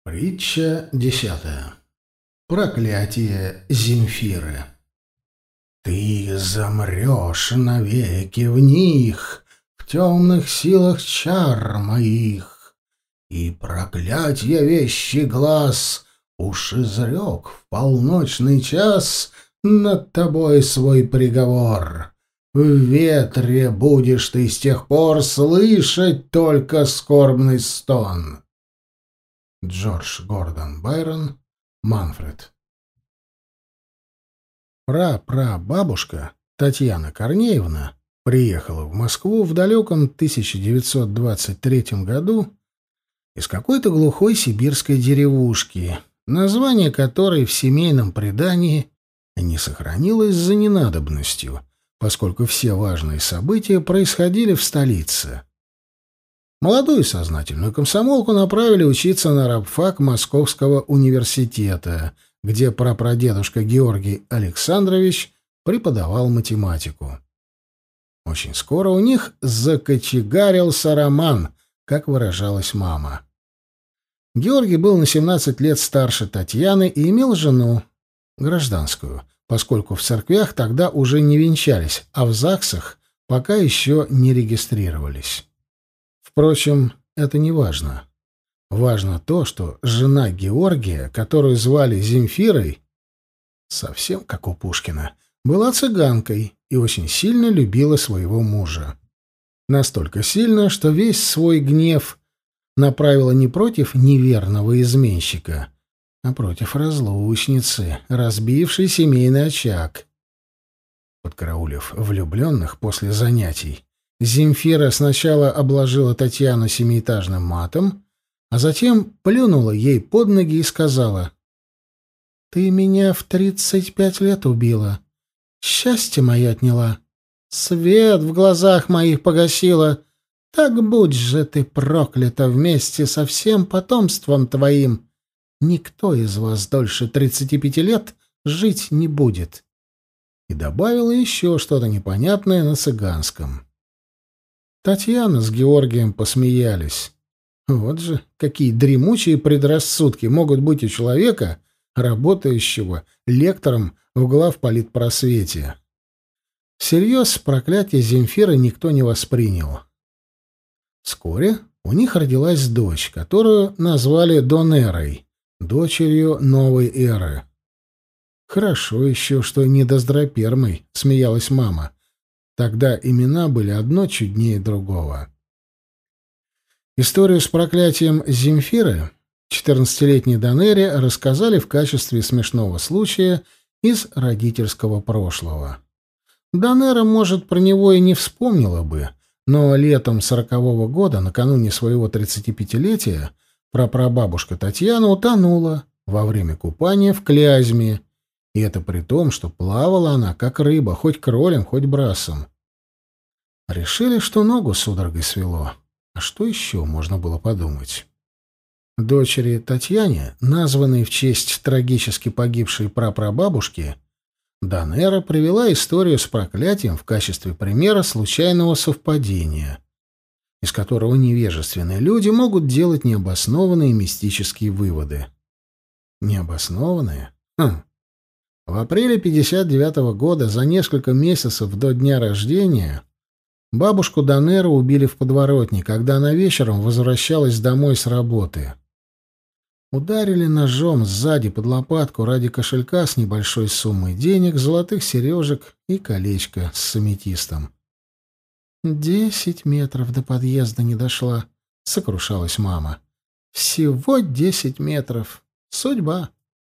Притча 10. Проклятие Земфиры. Ты замрешь навеки в них, в темных силах чар моих, и проклятье вещий глаз уж изрек в полночный час над тобой свой приговор. В ветре будешь ты с тех пор слышать только скорбный стон. Джордж Гордон Байрон, Манфред. Прапрабабушка Татьяна Корнеевна приехала в Москву в далеком 1923 году из какой-то глухой сибирской деревушки, название которой в семейном предании не сохранилось за ненадобностью, поскольку все важные события происходили в столице. Молодую сознательную комсомолку направили учиться на рабфак Московского университета, где прапрадедушка Георгий Александрович преподавал математику. Очень скоро у них закочегарился роман, как выражалась мама. Георгий был на 17 лет старше Татьяны и имел жену, гражданскую, поскольку в церквях тогда уже не венчались, а в ЗАГСах пока еще не регистрировались. Впрочем, это не важно. Важно то, что жена Георгия, которую звали Земфирой, совсем как у Пушкина, была цыганкой и очень сильно любила своего мужа. Настолько сильно, что весь свой гнев направила не против неверного изменщика, а против разлучницы, разбившей семейный очаг. Подкараулив влюбленных после занятий, Земфира сначала обложила Татьяну семиэтажным матом, а затем плюнула ей под ноги и сказала: «Ты меня в 35 лет убила, счастье мое отняла, свет в глазах моих погасила, так будь же ты проклята вместе со всем потомством твоим. Никто из вас дольше 35 лет жить не будет». И добавила еще что-то непонятное на цыганском. Татьяна с Георгием посмеялись. Вот же какие дремучие предрассудки могут быть у человека, работающего лектором в главполитпросвете. Всерьез проклятие Земфиры никто не воспринял. Вскоре у них родилась дочь, которую назвали Донерой, дочерью новой эры. «Хорошо еще, что не Доздропермой», — смеялась мама. Тогда имена были одно чуднее другого. Историю с проклятием Земфиры 14-летней Донере рассказали в качестве смешного случая из родительского прошлого. Донера, может, про него и не вспомнила бы, но летом 40-го года, накануне своего 35-летия, прапрабабушка Татьяна утонула во время купания в Клязьме, и это при том, что плавала она, как рыба, хоть кролем, хоть брасом. Решили, что ногу судорогой свело. А что еще можно было подумать? Дочери Татьяне, названной в честь трагически погибшей прапрабабушки, Донера привела историю с проклятием в качестве примера случайного совпадения, из которого невежественные люди могут делать необоснованные мистические выводы. Необоснованные? В апреле 59-го года, за несколько месяцев до дня рождения, бабушку Донеру убили в подворотне, когда она вечером возвращалась домой с работы. Ударили ножом сзади под лопатку ради кошелька с небольшой суммой денег, золотых сережек и колечка с аметистом. 10 метров до подъезда не дошла, сокрушалась мама. Всего 10 метров. Судьба.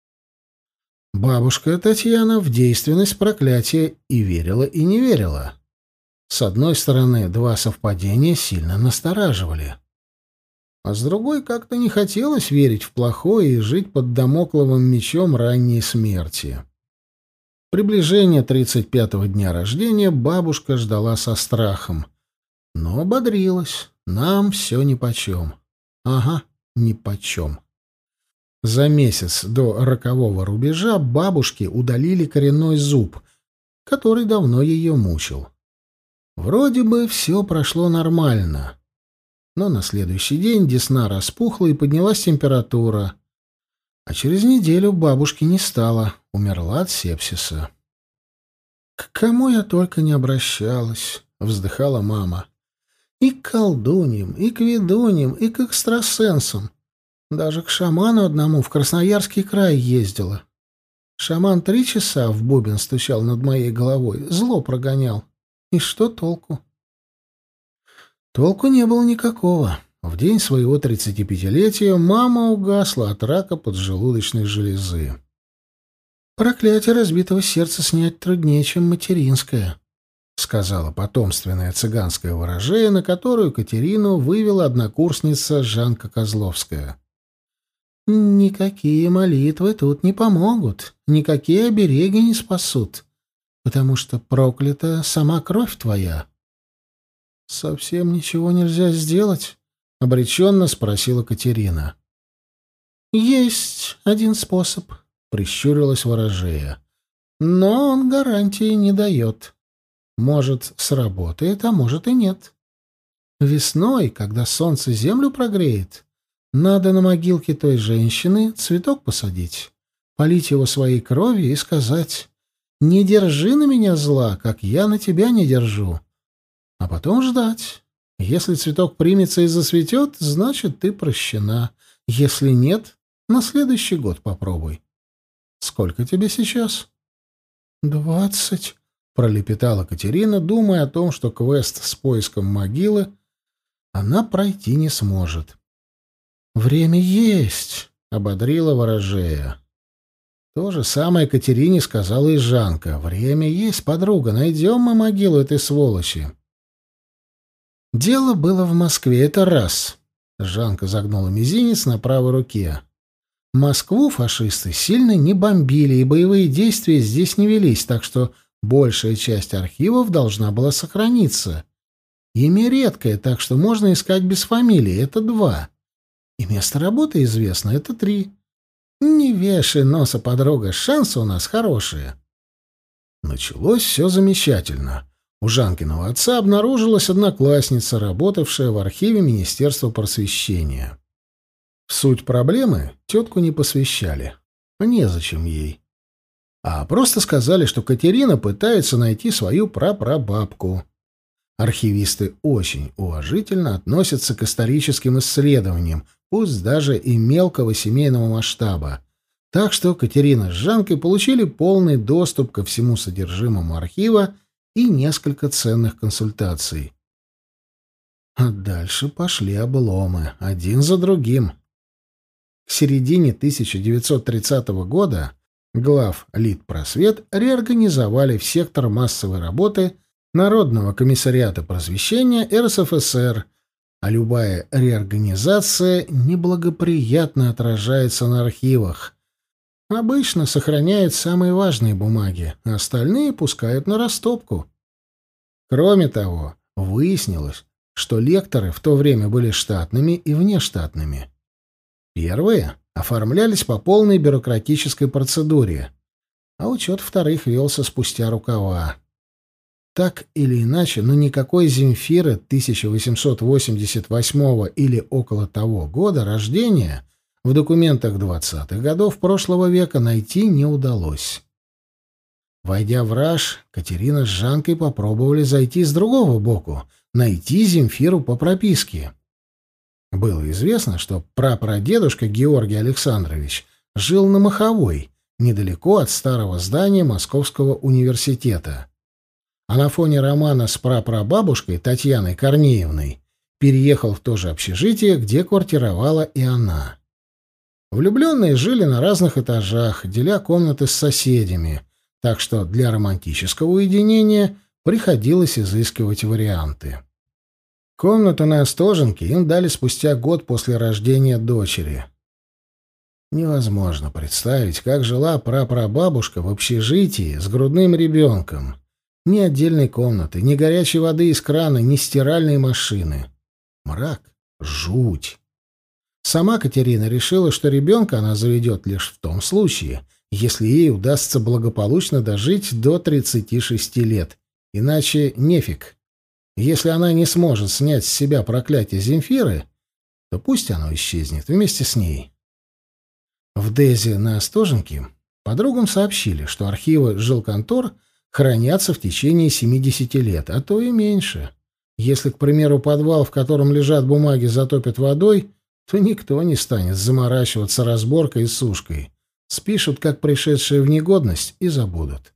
Бабушка Татьяна в действенность проклятия и верила, и не верила. С одной стороны, два совпадения сильно настораживали. А с другой, как-то не хотелось верить в плохое и жить под дамокловым мечом ранней смерти. Приближение 35-го дня рождения бабушка ждала со страхом, но ободрилась. Нам все нипочем. Ага, нипочем. За месяц до 40-го рубежа бабушке удалили коренной зуб, который давно ее мучил. Вроде бы все прошло нормально, но на следующий день десна распухла и поднялась температура, А через неделю бабушки не стало, умерла от сепсиса. «К кому я только не обращалась», — вздыхала мама. «И к колдуньям, и к ведуньям, и к экстрасенсам. Даже к шаману одному в Красноярский край ездила. Шаман 3 часа в бубен стучал над моей головой, зло прогонял. И что толку?» Толку не было никакого. В день своего 35-летия мама угасла от рака поджелудочной железы. «Проклятие разбитого сердца снять труднее, чем материнское», — сказала потомственная цыганская ворожея, на которую Катерину вывела однокурсница Жанка Козловская. «Никакие молитвы тут не помогут, никакие обереги не спасут, потому что проклята сама кровь твоя». «Совсем ничего нельзя сделать?» — обреченно спросила Катерина. «Есть один способ», — прищурилась ворожея. «Но он гарантии не дает. Может, сработает, а может и нет. Весной, когда солнце землю прогреет, надо на могилке той женщины цветок посадить, полить его своей кровью и сказать: «Не держи на меня зла, как я на тебя не держу». А потом ждать. Если цветок примется и зацветет, значит, ты прощена. Если нет, на следующий год попробуй. Сколько тебе сейчас?» 20, пролепетала Катерина, думая о том, что квест с поиском могилы она пройти не сможет. «Время есть», — ободрила ворожея. То же самое Катерине сказала и Жанка. «Время есть, подруга, найдем мы могилу этой сволочи». Дело было в Москве, это раз. Жанка загнула мизинец на правой руке. Москву фашисты сильно не бомбили, и боевые действия здесь не велись, так что большая часть архивов должна была сохраниться. Имя редкое, так что можно искать без фамилии, это 2. И место работы известно, это 3. Не вешай носа, подруга, шансы у нас хорошие. Началось все замечательно. У Жанкиного отца обнаружилась одноклассница, работавшая в архиве Министерства просвещения. В суть проблемы тетку не посвящали. Незачем ей. А просто сказали, что Катерина пытается найти свою прапрабабку. Архивисты очень уважительно относятся к историческим исследованиям, пусть даже и мелкого семейного масштаба. Так что Катерина с Жанкой получили полный доступ ко всему содержимому архива и несколько ценных консультаций. А дальше пошли обломы, один за другим. К середине 1930 года глав Литпросвет реорганизовали в сектор массовой работы Народного комиссариата просвещения РСФСР, а любая реорганизация неблагоприятно отражается на архивах. Обычно сохраняют самые важные бумаги, а остальные пускают на растопку. Кроме того, выяснилось, что лекторы в то время были штатными и внештатными. Первые оформлялись по полной бюрократической процедуре, а учет вторых велся спустя рукава. Так или иначе, но никакой Земфиры 1888 или около того года рождения в документах 20-х годов прошлого века найти не удалось. Войдя в раж, Катерина с Жанкой попробовали зайти с другого боку, найти Земфиру по прописке. Было известно, что прапрадедушка Георгий Александрович жил на Маховой, недалеко от старого здания Московского университета. А на фоне романа с прапрабабушкой Татьяной Корнеевной переехал в то же общежитие, где квартировала и она. Влюбленные жили на разных этажах, деля комнаты с соседями, так что для романтического уединения приходилось изыскивать варианты. Комнату на Остоженке им дали спустя год после рождения дочери. Невозможно представить, как жила прапрабабушка в общежитии с грудным ребенком. Ни отдельной комнаты, ни горячей воды из крана, ни стиральной машины. Мрак, жуть. Сама Катерина решила, что ребенка она заведет лишь в том случае, если ей удастся благополучно дожить до 36 лет. Иначе нефиг. Если она не сможет снять с себя проклятие Земфиры, то пусть оно исчезнет вместе с ней. В ДЭЗе на Остоженке подругам сообщили, что архивы жилконтор хранятся в течение 70 лет, а то и меньше. Если, к примеру, подвал, в котором лежат бумаги, затопят водой, то никто не станет заморачиваться разборкой и сушкой. Спишут, как пришедшие в негодность, и забудут.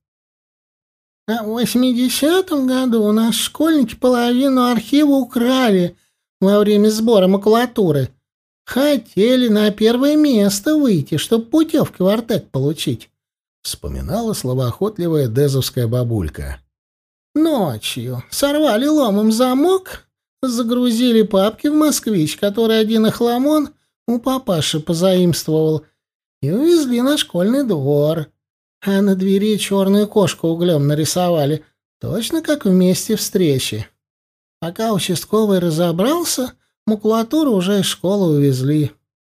А в 80-м году у нас школьники половину архива украли во время сбора макулатуры. Хотели на первое место выйти, чтобы путевки в Артек получить, — вспоминала словоохотливая дезовская бабулька. Ночью сорвали ломом замок, загрузили папки в «Москвич», который один охламон у папаши позаимствовал, и увезли на школьный двор. А на двери черную кошку углем нарисовали, точно как в месте встречи. Пока участковый разобрался, макулатуру уже из школы увезли.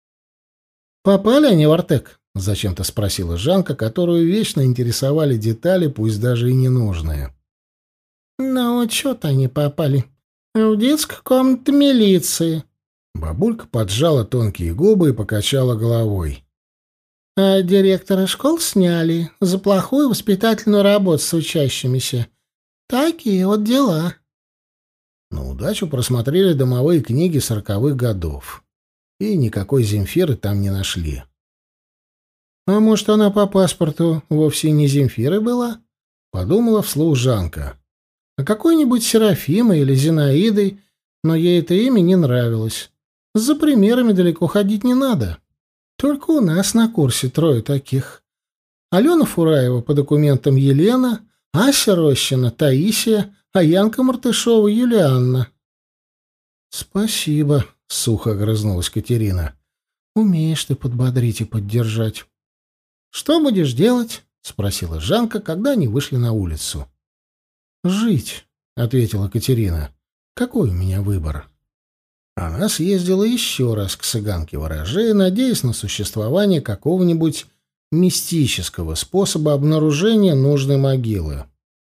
«Попали они в Артек?» — зачем-то спросила Жанка, которую вечно интересовали детали, пусть даже и ненужные. «На учет они попали. В детскую комнату милиции». Бабулька поджала тонкие губы и покачала головой. «А директора школ сняли за плохую воспитательную работу с учащимися. Такие вот дела». На удачу просмотрели домовые книги 40-х годов. И никакой Земфиры там не нашли. «А может, она по паспорту вовсе не Земфирой была?» — подумала вслух Жанка. «А какой-нибудь Серафимой или Зинаидой, но ей это имя не нравилось. За примерами далеко ходить не надо. Только у нас на курсе 3 таких. Алена Фураева по документам Елена, Ася Рощина Таисия, а Янка Мартышова Юлианна». «Спасибо», — сухо огрызнулась Катерина. «Умеешь ты подбодрить и поддержать». «Что будешь делать?» — спросила Жанка, когда они вышли на улицу. «Жить», — ответила Катерина. «Какой у меня выбор?» Она съездила еще раз к цыганке ворожея, надеясь на существование какого-нибудь мистического способа обнаружения нужной могилы.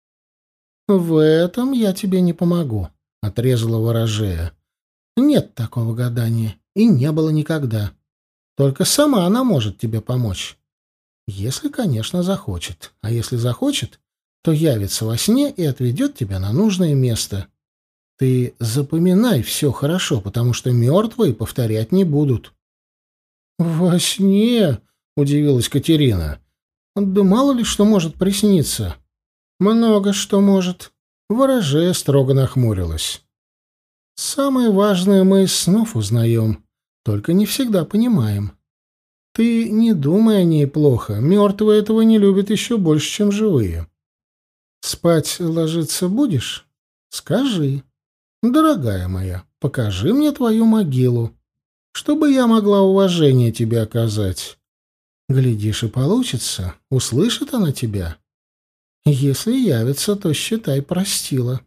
«В этом я тебе не помогу», — отрезала ворожея. «Нет такого гадания, и не было никогда. Только сама она может тебе помочь. Если, конечно, захочет. А если захочет, то явится во сне и отведет тебя на нужное место. Ты запоминай все хорошо, потому что мертвые повторять не будут». «Во сне?» — удивилась Катерина. «Да мало ли что может присниться». «Много что может». Ворожея строго нахмурилась. «Самое важное мы из снов узнаем, только не всегда понимаем. Ты не думай о ней плохо, мертвые этого не любят еще больше, чем живые. Спать ложиться будешь? Скажи. Дорогая моя, покажи мне твою могилу, чтобы я могла уважение тебе оказать. Глядишь, и получится, услышит она тебя. Если явится, то, считай, простила».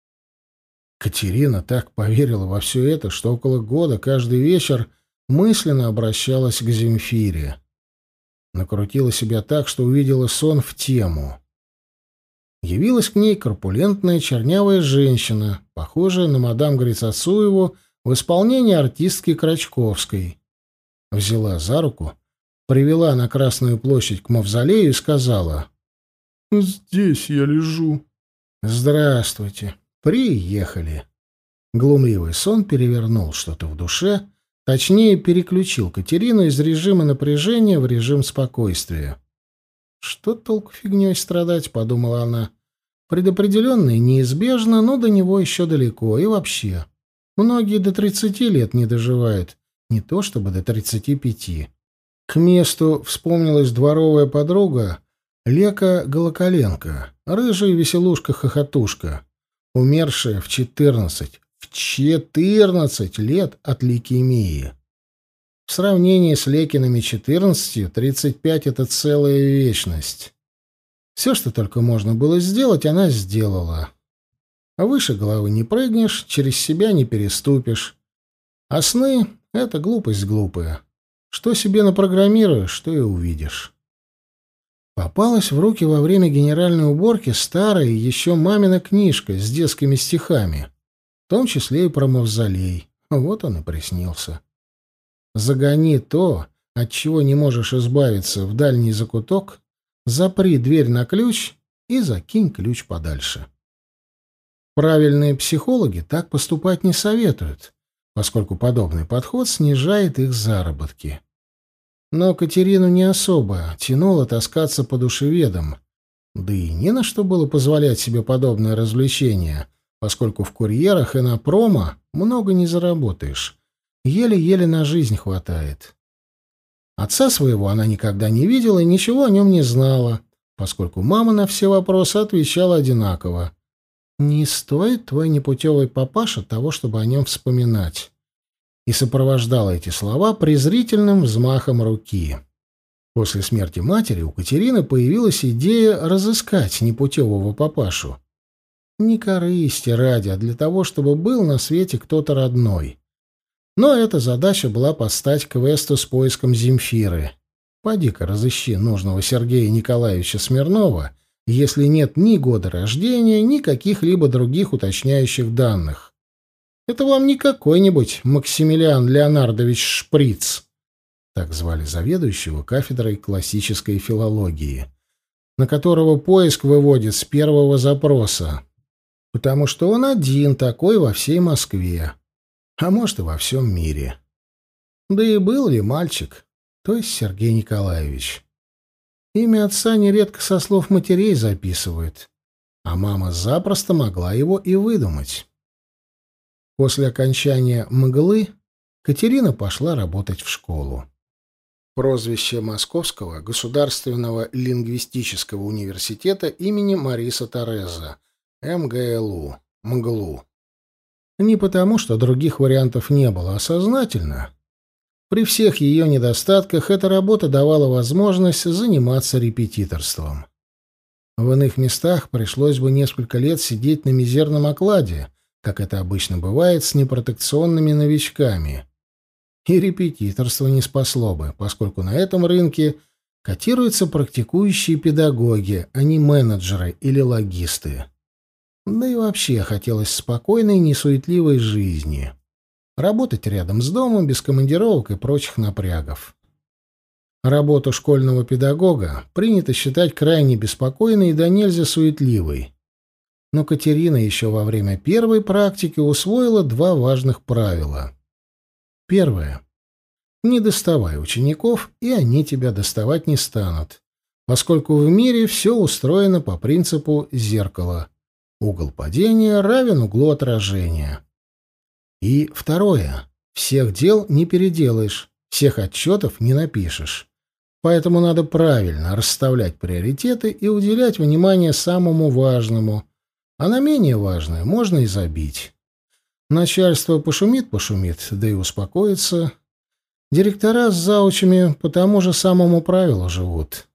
Катерина так поверила во все это, что около года каждый вечер мысленно обращалась к Земфире. Накрутила себя так, что увидела сон в тему. Явилась к ней корпулентная чернявая женщина, похожая на мадам Грицацуеву в исполнении артистки Крачковской. Взяла за руку, привела на Красную площадь к мавзолею и сказала: «Здесь я лежу». «Здравствуйте. Приехали». Глумливый сон перевернул что-то в душе, точнее, переключил Катерину из режима напряжения в режим спокойствия. «Что толку фигней страдать?» — подумала она. «Предопределенное неизбежно, но до него еще далеко. И вообще, многие до 30 лет не доживают, не то чтобы до 35. К месту вспомнилась дворовая подруга Лека Голоколенко, рыжая веселушка-хохотушка, умершая в 14 лет от лейкемии. В сравнении с Лекиными 14, 35 — это целая вечность. Все, что только можно было сделать, она сделала. А выше головы не прыгнешь, через себя не переступишь. А сны — это глупость глупая. Что себе напрограммируешь, что и увидишь. Попалась в руки во время генеральной уборки старая еще мамина книжка с детскими стихами, в том числе и про мавзолей. Вот он и приснился. Загони то, от чего не можешь избавиться, в дальний закуток, запри дверь на ключ и закинь ключ подальше. Правильные психологи так поступать не советуют, поскольку подобный подход снижает их заработки. Но Катерину не особо тянуло таскаться по душеведам, да и не на что было позволять себе подобное развлечение, поскольку в курьерах и на промо много не заработаешь. Еле-еле на жизнь хватает. Отца своего она никогда не видела и ничего о нем не знала, поскольку мама на все вопросы отвечала одинаково. «Не стоит твой непутевый папаша того, чтобы о нем вспоминать», и сопровождала эти слова презрительным взмахом руки. После смерти матери у Катерины появилась идея разыскать непутевого папашу. Не корысти ради, а для того, чтобы был на свете кто-то родной. Но эта задача была под стать квесту с поиском Земфиры. Поди-ка разыщи нужного Сергея Николаевича Смирнова, если нет ни года рождения, ни каких-либо других уточняющих данных. Это вам не какой-нибудь Максимилиан Леонардович Шприц, так звали заведующего кафедрой классической филологии, на которого поиск выводит с первого запроса, потому что он один такой во всей Москве, а может и во всем мире. Да и был ли мальчик, то есть Сергей Николаевич. Имя отца нередко со слов матерей записывают, а мама запросто могла его и выдумать. После окончания «Мглы» Катерина пошла работать в школу. Прозвище Московского государственного лингвистического университета имени Мариса Тореза, МГЛУ, МГЛУ. Не потому, что других вариантов не было, а сознательно. При всех ее недостатках эта работа давала возможность заниматься репетиторством. В иных местах пришлось бы несколько лет сидеть на мизерном окладе, как это обычно бывает с непротекционными новичками. И репетиторство не спасло бы, поскольку на этом рынке котируются практикующие педагоги, а не менеджеры или логисты. Да и вообще хотелось спокойной, несуетливой жизни. Работать рядом с домом, без командировок и прочих напрягов. Работу школьного педагога принято считать крайне беспокойной и до нельзя суетливой. Но Катерина еще во время первой практики усвоила два важных правила. Первое. Не доставай учеников, и они тебя доставать не станут, поскольку в мире все устроено по принципу зеркала. Угол падения равен углу отражения. И второе. Всех дел не переделаешь, всех отчетов не напишешь. Поэтому надо правильно расставлять приоритеты и уделять внимание самому важному, а на менее важное можно и забить. Начальство пошумит, да и успокоится. Директора с заучами по тому же самому правилу живут.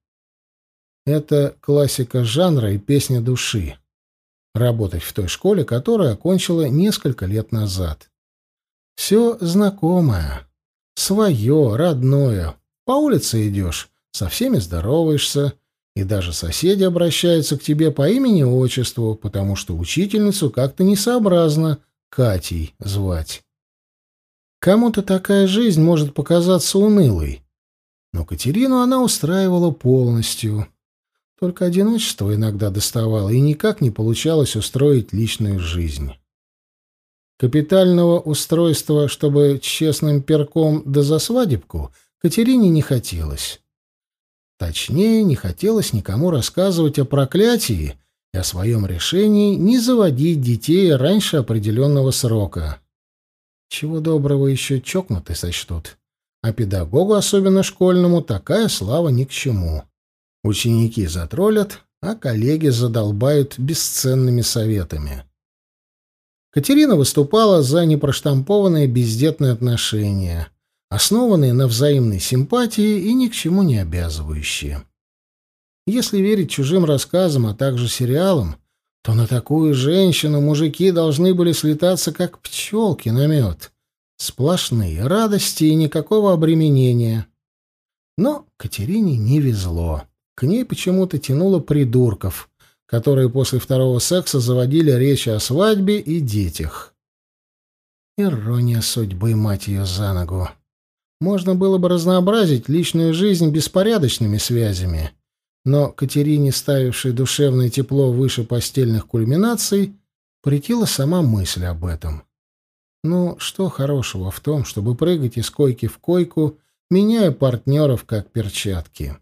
Это классика жанра и песня души. Работать в той школе, которую окончила несколько лет назад. Все знакомое, свое, родное. По улице идешь, со всеми здороваешься, и даже соседи обращаются к тебе по имени-отчеству, потому что учительницу как-то несообразно Катей звать. Кому-то такая жизнь может показаться унылой, но Катерину она устраивала полностью. Только одиночество иногда доставало, и никак не получалось устроить личную жизнь. Капитального устройства, чтобы честным перком да за свадебку, Катерине не хотелось. Точнее, не хотелось никому рассказывать о проклятии и о своем решении не заводить детей раньше определенного срока. Чего доброго еще чокнуты сочтут. А педагогу, особенно школьному, такая слава ни к чему. Ученики затроллят, а коллеги задолбают бесценными советами. Катерина выступала за непроштампованные бездетные отношения, основанные на взаимной симпатии и ни к чему не обязывающие. Если верить чужим рассказам, а также сериалам, то на такую женщину мужики должны были слетаться, как пчелки на мед. Сплошные радости и никакого обременения. Но Катерине не везло. К ней почему-то тянуло придурков, которые после второго секса заводили речи о свадьбе и детях. Ирония судьбы, мать ее за ногу. можно было бы разнообразить личную жизнь беспорядочными связями, но Катерине, ставившей душевное тепло выше постельных кульминаций, претила сама мысль об этом. Ну, что хорошего в том, чтобы прыгать из койки в койку, меняя партнеров как перчатки?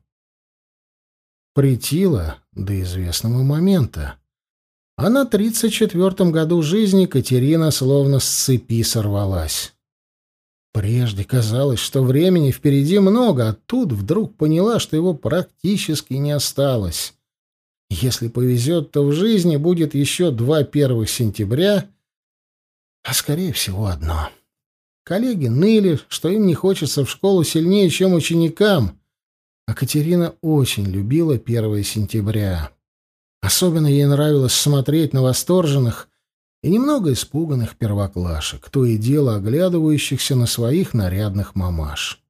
Претила до известного момента. А на 34-м году жизни Катерина словно с цепи сорвалась. Прежде казалось, что времени впереди много, а тут вдруг поняла, что его практически не осталось. Если повезет, то в жизни будет еще 2 1 сентября, а скорее всего одно. Коллеги ныли, что им не хочется в школу сильнее, чем ученикам, а Катерина очень любила 1 сентября. Особенно ей нравилось смотреть на восторженных и немного испуганных первоклашек, то и дело оглядывающихся на своих нарядных мамаш.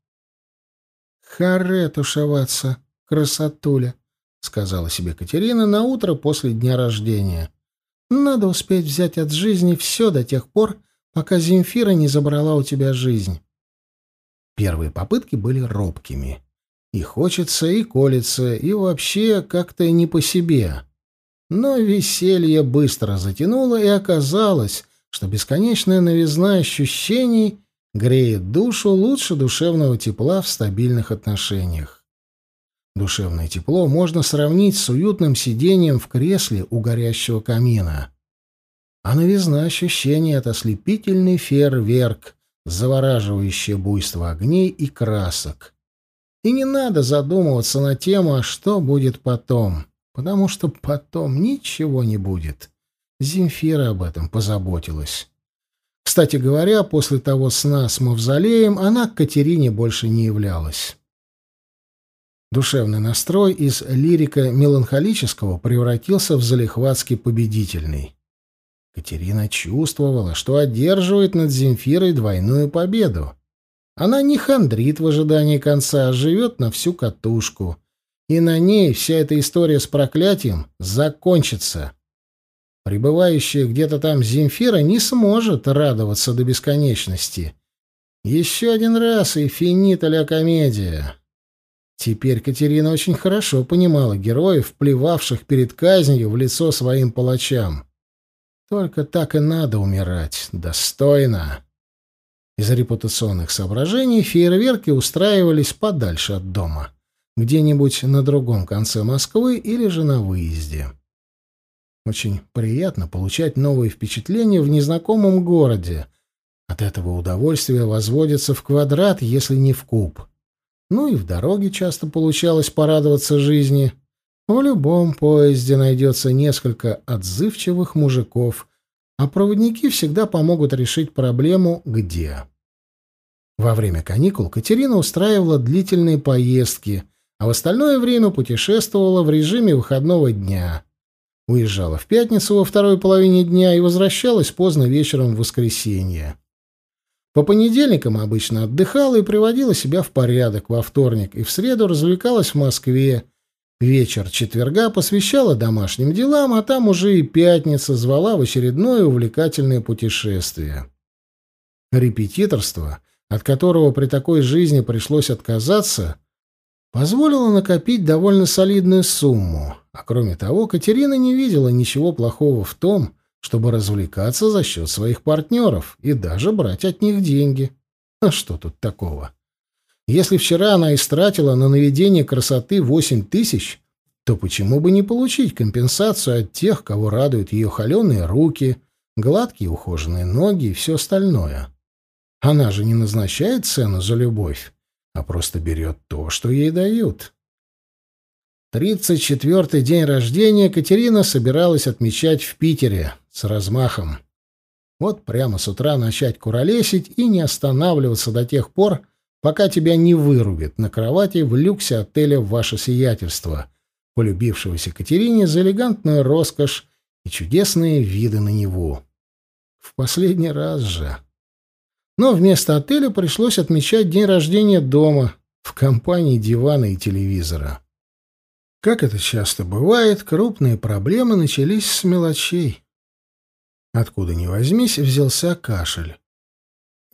«Харе тушеваться, красотуля», — сказала себе Катерина наутро после дня рождения. «Надо успеть взять от жизни все до тех пор, пока Земфира не забрала у тебя жизнь». Первые попытки были робкими. И хочется, и колется, и вообще как-то не по себе. Но веселье быстро затянуло, и оказалось, что бесконечная новизна ощущений греет душу лучше душевного тепла в стабильных отношениях. Душевное тепло можно сравнить с уютным сидением в кресле у горящего камина. А новизна ощущений — это ослепительный фейерверк, завораживающее буйство огней и красок. И не надо задумываться на тему, а что будет потом. Потому что потом ничего не будет. Земфира об этом позаботилась. Кстати говоря, после того сна с мавзолеем она к Катерине больше не являлась. Душевный настрой из лирика-меланхолического превратился в залихватски победительный. Катерина чувствовала, что одерживает над Земфирой двойную победу. Она не хандрит в ожидании конца, а живет на всю катушку. И на ней вся эта история с проклятием закончится. Пребывающая где-то там Земфира не сможет радоваться до бесконечности. Еще один раз и финита ля комедия. Теперь Катерина очень хорошо понимала героев, плевавших перед казнью в лицо своим палачам. Только так и надо умирать, достойно. Из репутационных соображений фейерверки устраивались подальше от дома. Где-нибудь на другом конце Москвы или же на выезде. Очень приятно получать новые впечатления в незнакомом городе. От этого удовольствие возводится в квадрат, если не в куб. Ну и в дороге часто получалось порадоваться жизни. В любом поезде найдется несколько отзывчивых мужиков, а проводники всегда помогут решить проблему «где?». Во время каникул Катерина устраивала длительные поездки, а в остальное время путешествовала в режиме выходного дня. Уезжала в пятницу во второй половине дня и возвращалась поздно вечером в воскресенье. По понедельникам обычно отдыхала и приводила себя в порядок во вторник, и в среду развлекалась в Москве. Вечер четверга посвящала домашним делам, а там уже и пятница звала в очередное увлекательное путешествие. Репетиторство, от которого при такой жизни пришлось отказаться, позволило накопить довольно солидную сумму. А кроме того, Катерина не видела ничего плохого в том, чтобы развлекаться за счет своих партнеров и даже брать от них деньги. А что тут такого? Если вчера она истратила на наведение красоты 8 тысяч, то почему бы не получить компенсацию от тех, кого радуют ее холеные руки, гладкие ухоженные ноги и все остальное? Она же не назначает цену за любовь, а просто берет то, что ей дают. 34-й день рождения Катерина собиралась отмечать в Питере с размахом. Вот прямо с утра начать куролесить и не останавливаться до тех пор, пока тебя не вырубят на кровати в люксе отеля «Ваше сиятельство», полюбившегося Катерине за элегантную роскошь и чудесные виды на Неву. В последний раз же. Но вместо отеля пришлось отмечать день рождения дома, в компании дивана и телевизора. Как это часто бывает, крупные проблемы начались с мелочей. Откуда ни возьмись, взялся кашель.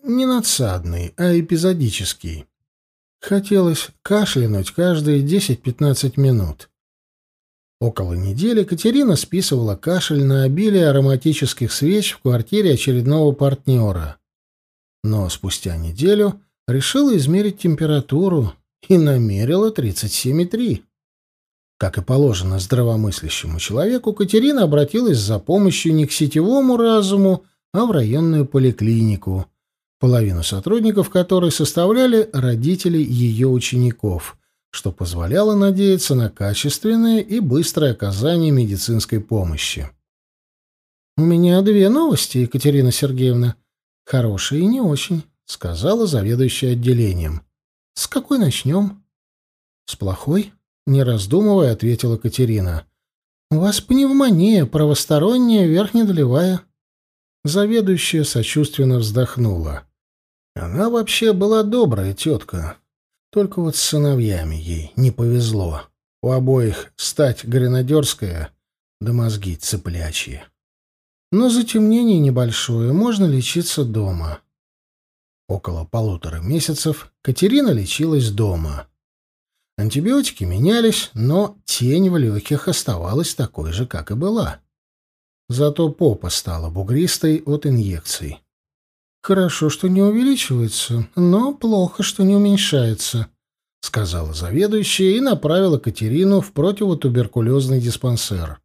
не надсадный, а эпизодический. Хотелось кашлянуть каждые 10-15 минут. Около недели Катерина списывала кашель на обилие ароматических свеч в квартире очередного партнера. Но спустя неделю решила измерить температуру и намерила 37,3. Как и положено здравомыслящему человеку, Катерина обратилась за помощью не к сетевому разуму, а в районную поликлинику, половину сотрудников которой составляли родители ее учеников, что позволяло надеяться на качественное и быстрое оказание медицинской помощи. «У меня две новости, Екатерина Сергеевна. Хорошие и не очень», — сказала заведующая отделением. «С какой начнем?» «С плохой?» — не раздумывая, ответила Катерина. «У вас пневмония, правосторонняя, верхнедолевая». Заведующая сочувственно вздохнула. Она вообще была добрая тетка. Только вот с сыновьями ей не повезло. У обоих стать гренадерская, да мозги цыплячьи. Но затемнение небольшое, можно лечиться дома. Около 1,5 месяцев Катерина лечилась дома. Антибиотики менялись, но тень в легких оставалась такой же, как и была. Зато попа стала бугристой от инъекций. «Хорошо, что не увеличивается, но плохо, что не уменьшается», — сказала заведующая и направила Катерину в противотуберкулезный диспансер.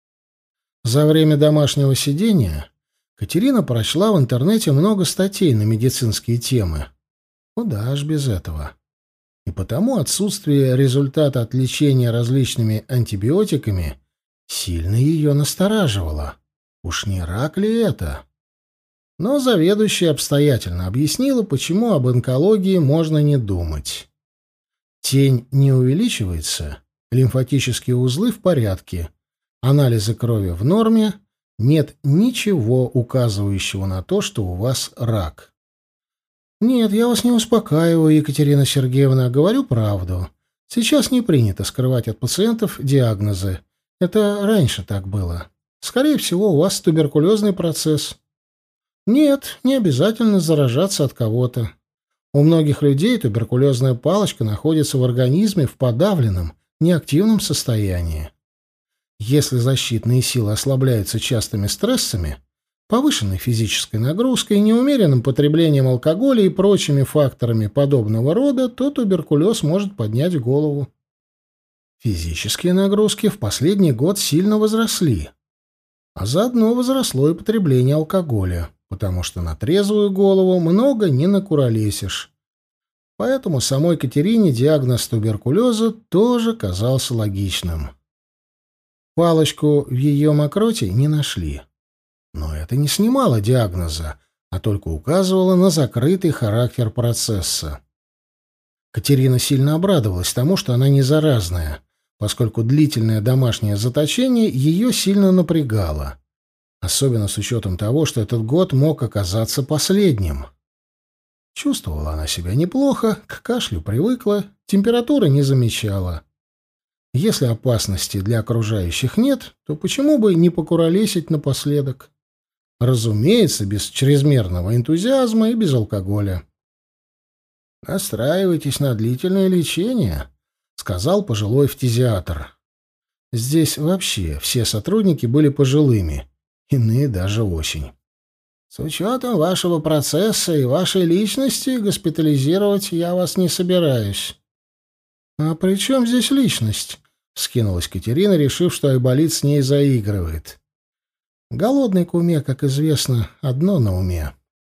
За время домашнего сидения Катерина прочла в интернете много статей на медицинские темы. Куда ж без этого. И потому отсутствие результата от лечения различными антибиотиками сильно ее настораживало. Уж не рак ли это? Но заведующая обстоятельно объяснила, почему об онкологии можно не думать. Тень не увеличивается, лимфатические узлы в порядке, анализы крови в норме, нет ничего указывающего на то, что у вас рак. Нет, я вас не успокаиваю, Екатерина Сергеевна, говорю правду. Сейчас не принято скрывать от пациентов диагнозы. Это раньше так было. Скорее всего, у вас туберкулезный процесс. Нет, не обязательно заражаться от кого-то. У многих людей туберкулезная палочка находится в организме в подавленном, неактивном состоянии. Если защитные силы ослабляются частыми стрессами, повышенной физической нагрузкой, неумеренным потреблением алкоголя и прочими факторами подобного рода, то туберкулез может поднять голову. Физические нагрузки в последний год сильно возросли, а заодно возросло и потребление алкоголя, потому что на трезвую голову много не накуролесишь. Поэтому самой Катерине диагноз туберкулеза тоже казался логичным. Палочку в ее мокроте не нашли. Но это не снимало диагноза, а только указывало на закрытый характер процесса. Катерина сильно обрадовалась тому, что она не заразная, поскольку длительное домашнее заточение ее сильно напрягало, особенно с учетом того, что этот год мог оказаться последним. Чувствовала она себя неплохо, к кашлю привыкла, температуры не замечала. Если опасности для окружающих нет, то почему бы не покуролесить напоследок? Разумеется, без чрезмерного энтузиазма и без алкоголя. «Настраивайтесь на длительное лечение», — сказал пожилой фтизиатр. Здесь вообще все сотрудники были пожилыми, иные даже очень. «С учетом вашего процесса и вашей личности госпитализировать я вас не собираюсь». «А при чем здесь личность?» — вскинулась Катерина, решив, что Айболит с ней заигрывает. Голодной куме, как известно, одно на уме.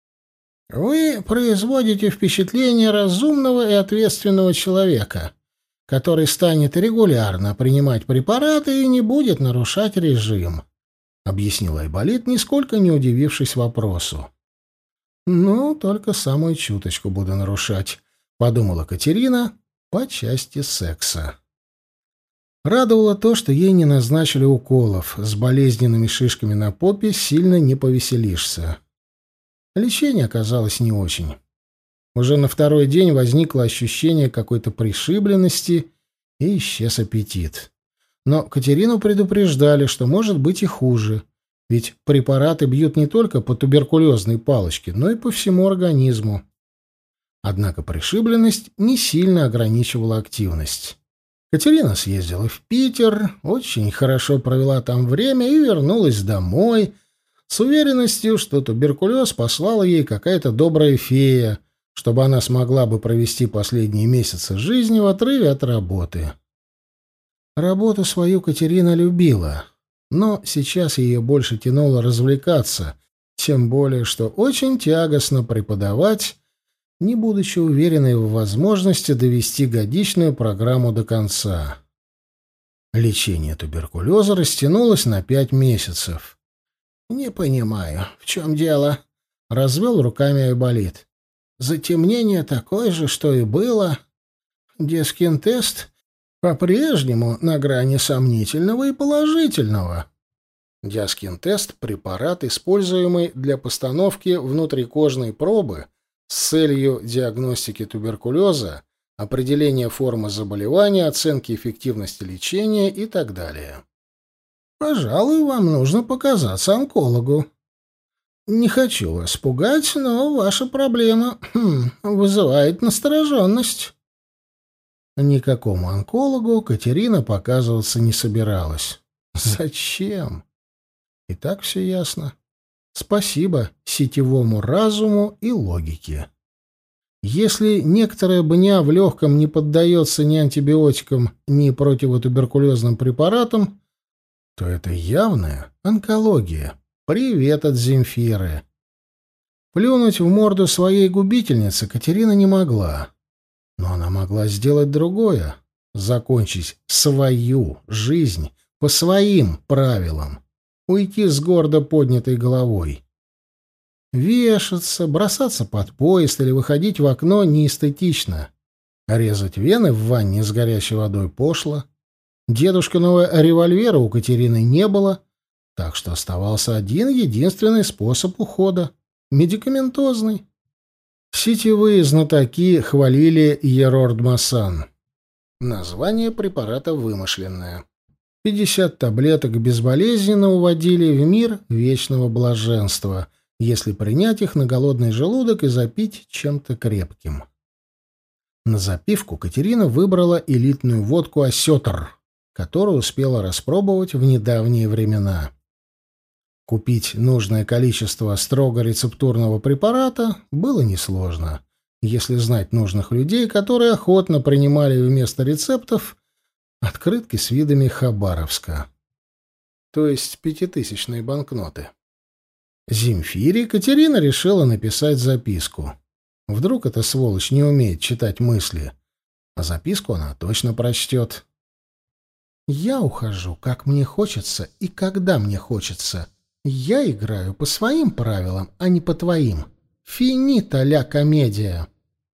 «Вы производите впечатление разумного и ответственного человека, который станет регулярно принимать препараты и не будет нарушать режим», — объяснил Айболит, нисколько не удивившись вопросу. «Ну, только самую чуточку буду нарушать», — подумала Катерина, — «по части секса». Радовало то, что ей не назначили уколов. С болезненными шишками на попе сильно не повеселишься. Лечение оказалось не очень. Уже на второй день возникло ощущение какой-то пришибленности и исчез аппетит. Но Катерину предупреждали, что может быть и хуже, Ведь препараты бьют не только по туберкулезной палочке, но и по всему организму. Однако пришибленность не сильно ограничивала активность. Катерина съездила в Питер, очень хорошо провела там время и вернулась домой с уверенностью, что туберкулез послала ей какая-то добрая фея, чтобы она смогла бы провести последние месяцы жизни в отрыве от работы. Работу свою Катерина любила, но сейчас ее больше тянуло развлекаться, тем более, что очень тягостно преподавать, не будучи уверенной в возможности довести годичную программу до конца. Лечение туберкулеза растянулось на 5 месяцев. «Не понимаю, в чем дело?» — развел руками Айболит. «Затемнение такое же, что и было. Дескин-тест по-прежнему на грани сомнительного и положительного». Дискин-тест — препарат, используемый для постановки внутрикожной пробы с целью диагностики туберкулеза, определения формы заболевания, оценки эффективности лечения и так далее. «Пожалуй, вам нужно показаться онкологу. Не хочу вас пугать, но ваша проблема вызывает настороженность». Никакому онкологу Катерина показываться не собиралась. Зачем? И так все ясно. Спасибо сетевому разуму и логике. Если некоторая бня в легком не поддается ни антибиотикам, ни противотуберкулезным препаратам, то это явная онкология. Привет от Земфиры. Плюнуть в морду своей губительницы Катерина не могла. Но она могла сделать другое — закончить свою жизнь по своим правилам. Уйти с гордо поднятой головой. Вешаться, бросаться под поезд или выходить в окно неэстетично. Резать вены в ванне с горячей водой пошло. Дедушкиного револьвера у Катерины не было, так что оставался один единственный способ ухода — медикаментозный. Сетевые знатоки хвалили Ерордмасан. Название препарата вымышленное. 50 таблеток безболезненно уводили в мир вечного блаженства, если принять их на голодный желудок и запить чем-то крепким. На запивку Катерина выбрала элитную водку «Осетр», которую успела распробовать в недавние времена. Купить нужное количество строго рецептурного препарата было несложно, если знать нужных людей, которые охотно принимали вместо рецептов открытки с видами Хабаровска, то есть 5000-е банкноты. Земфире Катерина решила написать записку. Вдруг эта сволочь не умеет читать мысли, а записку она точно прочтет. «Я ухожу, как мне хочется и когда мне хочется. Я играю по своим правилам, а не по твоим. Финита ля комедия».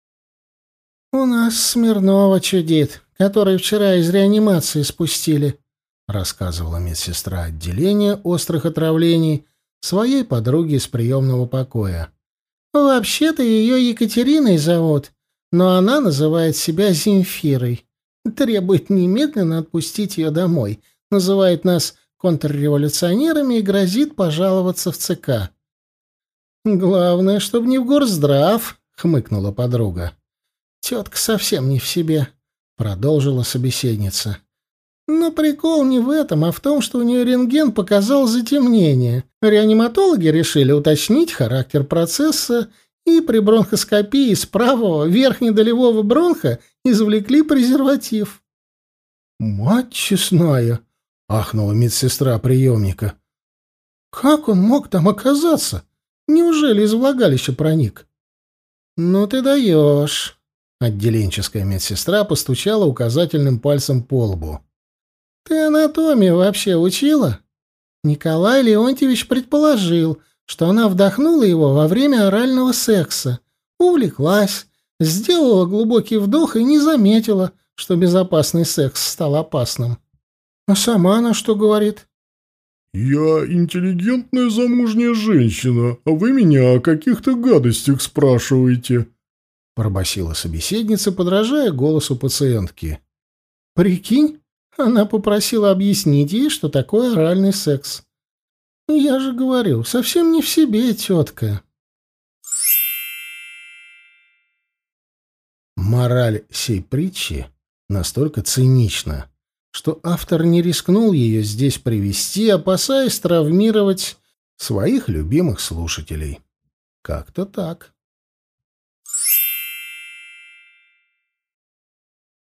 «У нас Смирнова чудит, который вчера из реанимации спустили», — рассказывала медсестра отделения острых отравлений своей подруге из приемного покоя. «Вообще-то ее Екатериной зовут, но она называет себя Земфирой. Требует немедленно отпустить ее домой, называет нас контрреволюционерами и грозит пожаловаться в ЦК». «Главное, чтобы не в горздрав», — хмыкнула подруга. «Тетка совсем не в себе», — продолжила собеседница. «Но прикол не в этом, а в том, что у нее рентген показал затемнение. Реаниматологи решили уточнить характер процесса и при бронхоскопии из правого верхнедолевого бронха извлекли презерватив». «Мать честная!» — ахнула медсестра приемника. «Как он мог там оказаться? Неужели из влагалища проник?» «Ну ты даешь!» Отделенческая медсестра постучала указательным пальцем по лбу. «Ты анатомию вообще учила?» Николай Леонтьевич предположил, что она вдохнула его во время орального секса, увлеклась, сделала глубокий вдох и не заметила, что безопасный секс стал опасным. А сама она что говорит? «Я интеллигентная замужняя женщина, а вы меня о каких-то гадостях спрашиваете», — пробасила собеседница, подражая голосу пациентки. «Прикинь, она попросила объяснить ей, что такое оральный секс. Я же говорю, совсем не в себе, тетка. Мораль сей притчи настолько цинична, что автор не рискнул ее здесь привести, опасаясь травмировать своих любимых слушателей. Как-то так.